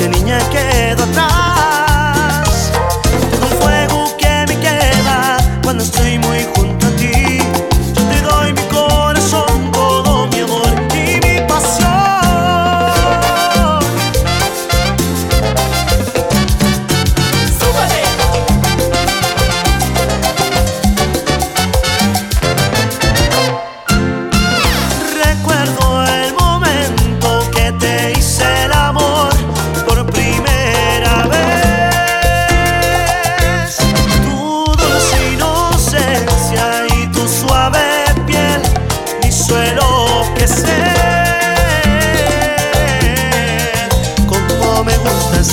dulce niña quedó atrás. Tengo un fuego que me quema cuando estoy muy junto a ti. Yo te doy mi corazón, todo mi amor y mi pasión. ¡Súbele! Recuerdo el momento que te hice el amor por primera vez. Tu dulce inocencia y tu suave piel me hizo enloquecer. Como me gusta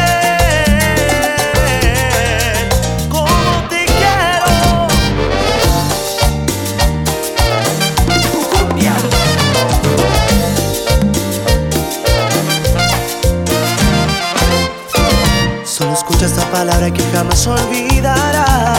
ser, como te quiero. Cumbia. Solo escucha esta palabra que jamás olvidarás.